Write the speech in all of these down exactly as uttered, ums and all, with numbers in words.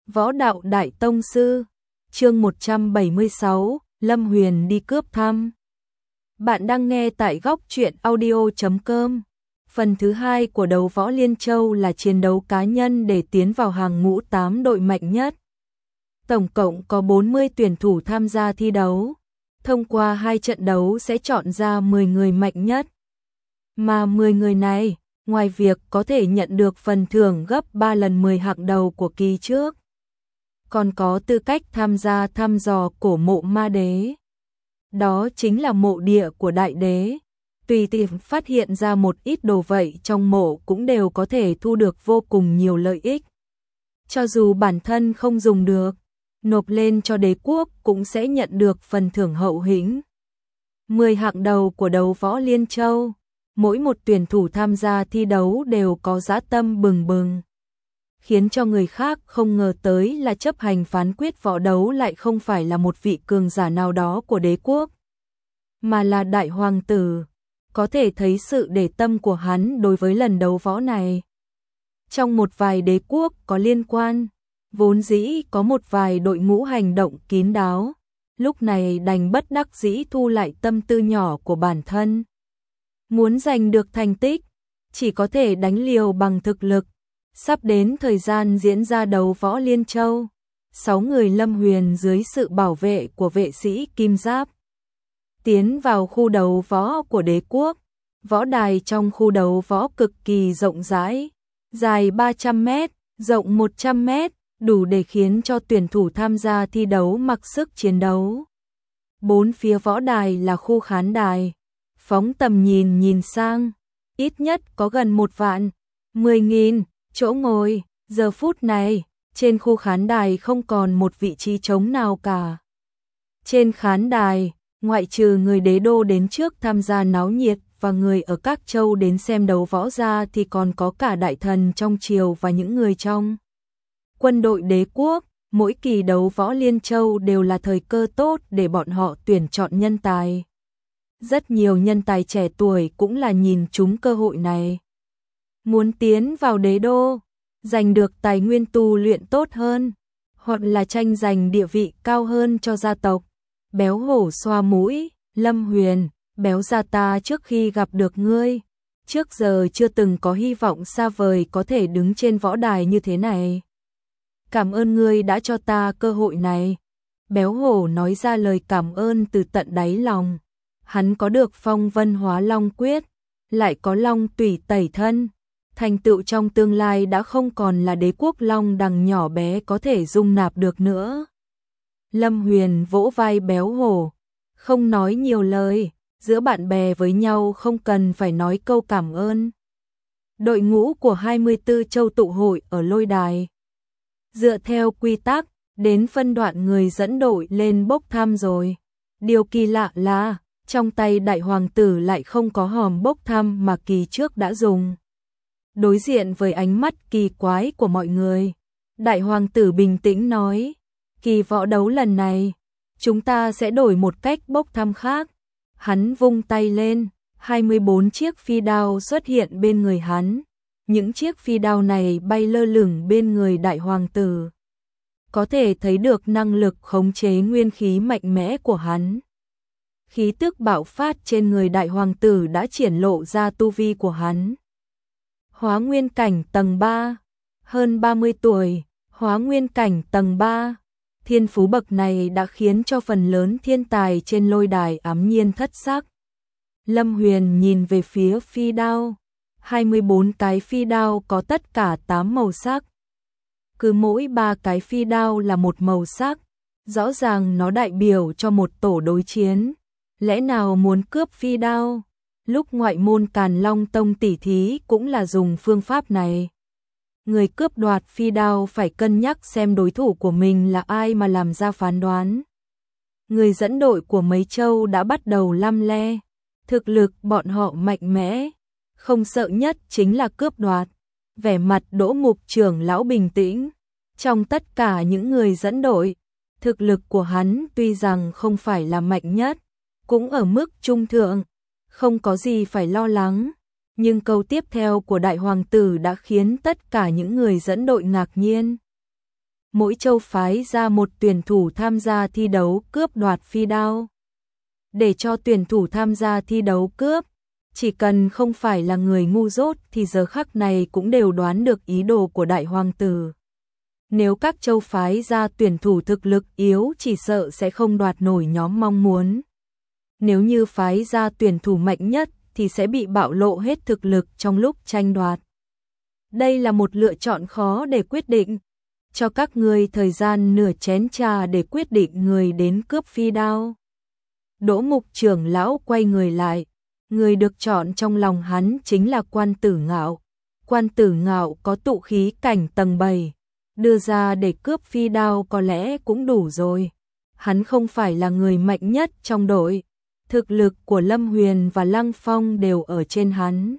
Võ đạo đại tông sư, chương một trăm bảy mươi sáu, Lâm Huyền đi cướp thăm. Bạn đang nghe tại góc truyện audio chấm com. Phần thứ hai của đấu võ Liên Châu là chiến đấu cá nhân để tiến vào hàng ngũ tám đội mạnh nhất. Tổng cộng có bốn mươi tuyển thủ tham gia thi đấu. Thông qua hai trận đấu sẽ chọn ra mười người mạnh nhất. Mà mười người này, ngoài việc có thể nhận được phần thưởng gấp ba lần mười hạng đầu của kỳ trước, còn có tư cách tham gia thăm dò cổ mộ ma đế. Đó chính là mộ địa của đại đế. Tùy tiện phát hiện ra một ít đồ vậy trong mộ cũng đều có thể thu được vô cùng nhiều lợi ích. Cho dù bản thân không dùng được, nộp lên cho đế quốc cũng sẽ nhận được phần thưởng hậu hĩnh. mười hạng đầu của đấu võ Liên Châu, mỗi một tuyển thủ tham gia thi đấu đều có dã tâm bừng bừng, khiến cho người khác không ngờ tới là chấp hành phán quyết võ đấu lại không phải là một vị cường giả nào đó của đế quốc, mà là đại hoàng tử. Có thể thấy sự để tâm của hắn đối với lần đấu võ này. Trong một vài đế quốc có liên quan, vốn dĩ có một vài đội ngũ hành động kín đáo, lúc này đành bất đắc dĩ thu lại tâm tư nhỏ của bản thân. Muốn giành được thành tích, chỉ có thể đánh liều bằng thực lực. Sắp đến thời gian diễn ra đấu võ Liên Châu, sáu người Lâm Huyền dưới sự bảo vệ của vệ sĩ Kim Giáp tiến vào khu đấu võ của đế quốc. Võ đài trong khu đấu võ cực kỳ rộng rãi, dài ba trăm mét, rộng một trăm mét, đủ để khiến cho tuyển thủ tham gia thi đấu mặc sức chiến đấu. Bốn phía võ đài là khu khán đài, phóng tầm nhìn nhìn sang, ít nhất có gần một vạn, mười nghìn chỗ ngồi. Giờ phút này, trên khu khán đài không còn một vị trí trống nào cả. Trên khán đài, ngoại trừ người đế đô đến trước tham gia náo nhiệt và người ở các châu đến xem đấu võ ra thì còn có cả đại thần trong triều và những người trong quân đội đế quốc. Mỗi kỳ đấu võ Liên Châu đều là thời cơ tốt để bọn họ tuyển chọn nhân tài. Rất nhiều nhân tài trẻ tuổi cũng là nhìn trúng cơ hội này. Muốn tiến vào đế đô, giành được tài nguyên tu luyện tốt hơn, hoặc là tranh giành địa vị cao hơn cho gia tộc. Béo hổ xoa mũi, Lâm Huyền, béo gia ta trước khi gặp được ngươi, trước giờ chưa từng có hy vọng xa vời có thể đứng trên võ đài như thế này. Cảm ơn ngươi đã cho ta cơ hội này. Béo hổ nói ra lời cảm ơn từ tận đáy lòng. Hắn có được phong vân hóa long quyết, lại có long tủy tẩy thân. Thành tựu trong tương lai đã không còn là đế quốc long đằng nhỏ bé có thể dung nạp được nữa. Lâm Huyền vỗ vai béo hổ, không nói nhiều lời, giữa bạn bè với nhau không cần phải nói câu cảm ơn. Đội ngũ của hai mươi tư châu tụ hội ở lôi đài. Dựa theo quy tắc, đến phân đoạn người dẫn đội lên bốc thăm rồi. Điều kỳ lạ là, trong tay đại hoàng tử lại không có hòm bốc thăm mà kỳ trước đã dùng. Đối diện với ánh mắt kỳ quái của mọi người, đại hoàng tử bình tĩnh nói, kỳ võ đấu lần này, chúng ta sẽ đổi một cách bốc thăm khác. Hắn vung tay lên, hai mươi bốn chiếc phi đao xuất hiện bên người hắn. Những chiếc phi đao này bay lơ lửng bên người đại hoàng tử. Có thể thấy được năng lực khống chế nguyên khí mạnh mẽ của hắn. Khí tức bạo phát trên người đại hoàng tử đã triển lộ ra tu vi của hắn. Hóa nguyên cảnh tầng ba, hơn ba mươi tuổi, hóa nguyên cảnh tầng ba. Thiên phú bậc này đã khiến cho phần lớn thiên tài trên lôi đài ám nhiên thất sắc. Lâm Huyền nhìn về phía phi đao, hai mươi bốn cái phi đao có tất cả tám màu sắc. Cứ mỗi ba cái phi đao là một màu sắc, rõ ràng nó đại biểu cho một tổ đối chiến. Lẽ nào muốn cướp phi đao? Lúc ngoại môn Càn Long Tông tỉ thí cũng là dùng phương pháp này. Người cướp đoạt phi đao phải cân nhắc xem đối thủ của mình là ai mà làm ra phán đoán. Người dẫn đội của mấy châu đã bắt đầu lăm le. Thực lực bọn họ mạnh mẽ, không sợ nhất chính là cướp đoạt. Vẻ mặt Đỗ Mục trưởng lão bình tĩnh. Trong tất cả những người dẫn đội, thực lực của hắn tuy rằng không phải là mạnh nhất, cũng ở mức trung thượng, không có gì phải lo lắng. Nhưng câu tiếp theo của đại hoàng tử đã khiến tất cả những người dẫn đội ngạc nhiên. mỗi châu phái ra một tuyển thủ tham gia thi đấu cướp đoạt phi đao. Để cho tuyển thủ tham gia thi đấu cướp, chỉ cần không phải là người ngu dốt thì giờ khắc này cũng đều đoán được ý đồ của đại hoàng tử. Nếu các châu phái ra tuyển thủ thực lực yếu chỉ sợ sẽ không đoạt nổi nhóm mong muốn. Nếu như phái ra tuyển thủ mạnh nhất thì sẽ bị bạo lộ hết thực lực trong lúc tranh đoạt. Đây là một lựa chọn khó để quyết định. Cho các ngươi thời gian nửa chén trà để quyết định người đến cướp phi đao. Đỗ Mục trưởng lão quay người lại. Người được chọn trong lòng hắn chính là Quan Tử Ngạo. Quan Tử Ngạo có tụ khí cảnh tầng bảy. Đưa ra để cướp phi đao có lẽ cũng đủ rồi. Hắn không phải là người mạnh nhất trong đội. Thực lực của Lâm Huyền và Lăng Phong đều ở trên hắn.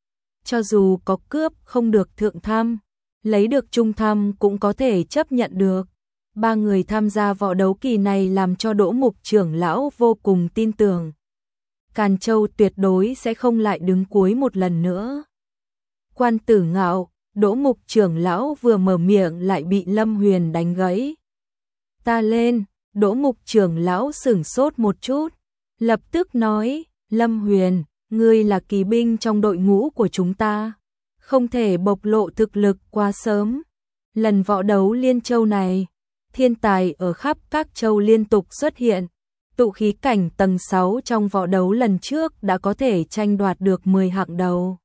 Cho dù có cướp không được thượng tham, lấy được trung tham cũng có thể chấp nhận được. Ba người tham gia võ đấu kỳ này làm cho Đỗ Mục trưởng lão vô cùng tin tưởng. Càn Châu tuyệt đối sẽ không lại đứng cuối một lần nữa. Quan Tử Ngạo, Đỗ Mục trưởng lão vừa mở miệng lại bị Lâm Huyền đánh gãy. Ta lên, Đỗ Mục trưởng lão sửng sốt một chút, lập tức nói, Lâm Huyền, ngươi là kỳ binh trong đội ngũ của chúng ta, không thể bộc lộ thực lực quá sớm. Lần võ đấu Liên Châu này, thiên tài ở khắp các châu liên tục xuất hiện. Tụ khí cảnh tầng sáu trong võ đấu lần trước đã có thể tranh đoạt được mười hạng đầu.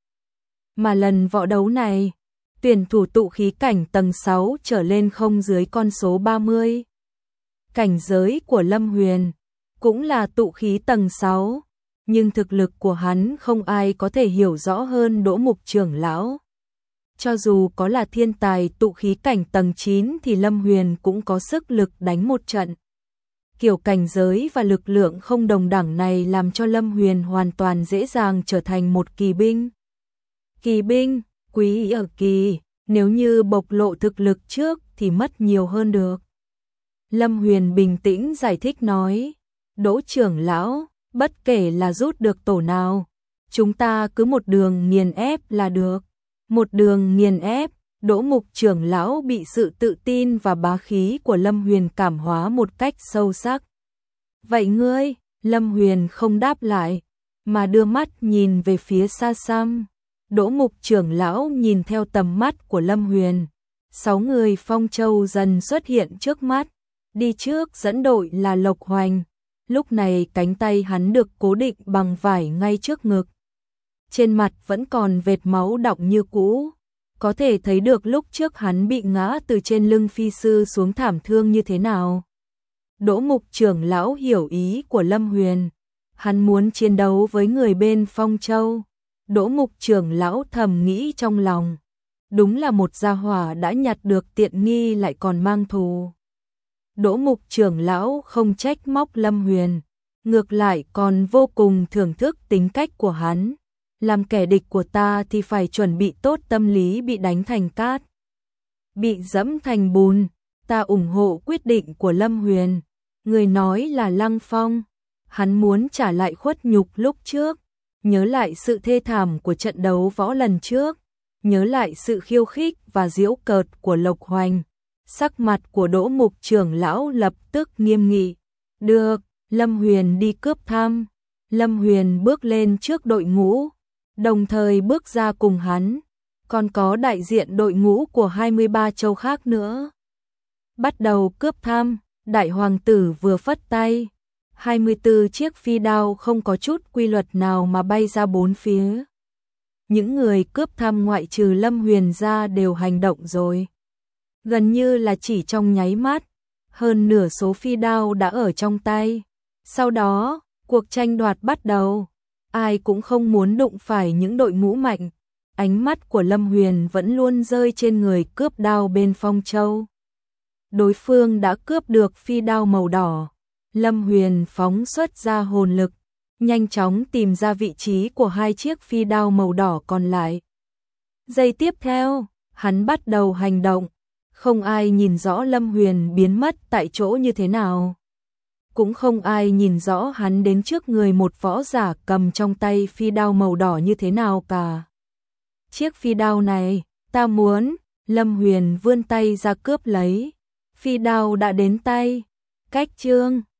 Mà lần võ đấu này, tuyển thủ tụ khí cảnh tầng sáu trở lên không dưới con số ba mươi. Cảnh giới của Lâm Huyền cũng là tụ khí tầng sáu, nhưng thực lực của hắn không ai có thể hiểu rõ hơn Đỗ Mục trưởng lão. Cho dù có là thiên tài tụ khí cảnh tầng chín thì Lâm Huyền cũng có sức lực đánh một trận. Kiểu cảnh giới và lực lượng không đồng đẳng này làm cho Lâm Huyền hoàn toàn dễ dàng trở thành một kỳ binh. Kỳ binh, quý ở kỳ, nếu như bộc lộ thực lực trước thì mất nhiều hơn được. Lâm Huyền bình tĩnh giải thích nói, Đỗ trưởng lão, bất kể là rút được tổ nào, chúng ta cứ một đường nghiền ép là được. Một đường nghiền ép, Đỗ Mục trưởng lão bị sự tự tin và bá khí của Lâm Huyền cảm hóa một cách sâu sắc. Vậy ngươi, Lâm Huyền không đáp lại, mà đưa mắt nhìn về phía xa xăm. Đỗ Mục trưởng lão nhìn theo tầm mắt của Lâm Huyền. Sáu người Phong Châu dần xuất hiện trước mắt. Đi trước dẫn đội là Lộc Hoành. Lúc này cánh tay hắn được cố định bằng vải ngay trước ngực. Trên mặt vẫn còn vệt máu đọng như cũ. Có thể thấy được lúc trước hắn bị ngã từ trên lưng phi sư xuống thảm thương như thế nào. Đỗ Mục trưởng lão hiểu ý của Lâm Huyền. Hắn muốn chiến đấu với người bên Phong Châu. Đỗ Mục trưởng lão thầm nghĩ trong lòng. Đúng là một gia hỏa đã nhặt được tiện nghi lại còn mang thù. Đỗ Mục trưởng lão không trách móc Lâm Huyền. Ngược lại còn vô cùng thưởng thức tính cách của hắn. Làm kẻ địch của ta thì phải chuẩn bị tốt tâm lý bị đánh thành cát, bị dẫm thành bùn. Ta ủng hộ quyết định của Lâm Huyền. Người nói là Lăng Phong. Hắn muốn trả lại khuất nhục lúc trước. Nhớ lại sự thê thảm của trận đấu võ lần trước. Nhớ lại sự khiêu khích và giễu cợt của Lộc Hoành. Sắc mặt của Đỗ Mục trưởng lão lập tức nghiêm nghị. Được, Lâm Huyền đi cướp thăm. Lâm Huyền bước lên trước đội ngũ, đồng thời bước ra cùng hắn, còn có đại diện đội ngũ của hai mươi ba châu khác nữa. Bắt đầu cướp thăm, đại hoàng tử vừa phất tay, hai mươi tư chiếc phi đao không có chút quy luật nào mà bay ra bốn phía. Những người cướp thăm ngoại trừ Lâm Huyền ra đều hành động rồi. Gần như là chỉ trong nháy mắt, hơn nửa số phi đao đã ở trong tay. Sau đó, cuộc tranh đoạt bắt đầu. Ai cũng không muốn đụng phải những đội ngũ mạnh. Ánh mắt của Lâm Huyền vẫn luôn rơi trên người cướp đao bên Phong Châu. Đối phương đã cướp được phi đao màu đỏ. Lâm Huyền phóng xuất ra hồn lực, nhanh chóng tìm ra vị trí của hai chiếc phi đao màu đỏ còn lại. Giây tiếp theo, hắn bắt đầu hành động. Không ai nhìn rõ Lâm Huyền biến mất tại chỗ như thế nào. Cũng không ai nhìn rõ hắn đến trước người một võ giả cầm trong tay phi đao màu đỏ như thế nào cả. Chiếc phi đao này, ta muốn. Lâm Huyền vươn tay ra cướp lấy. Phi đao đã đến tay. Cách chương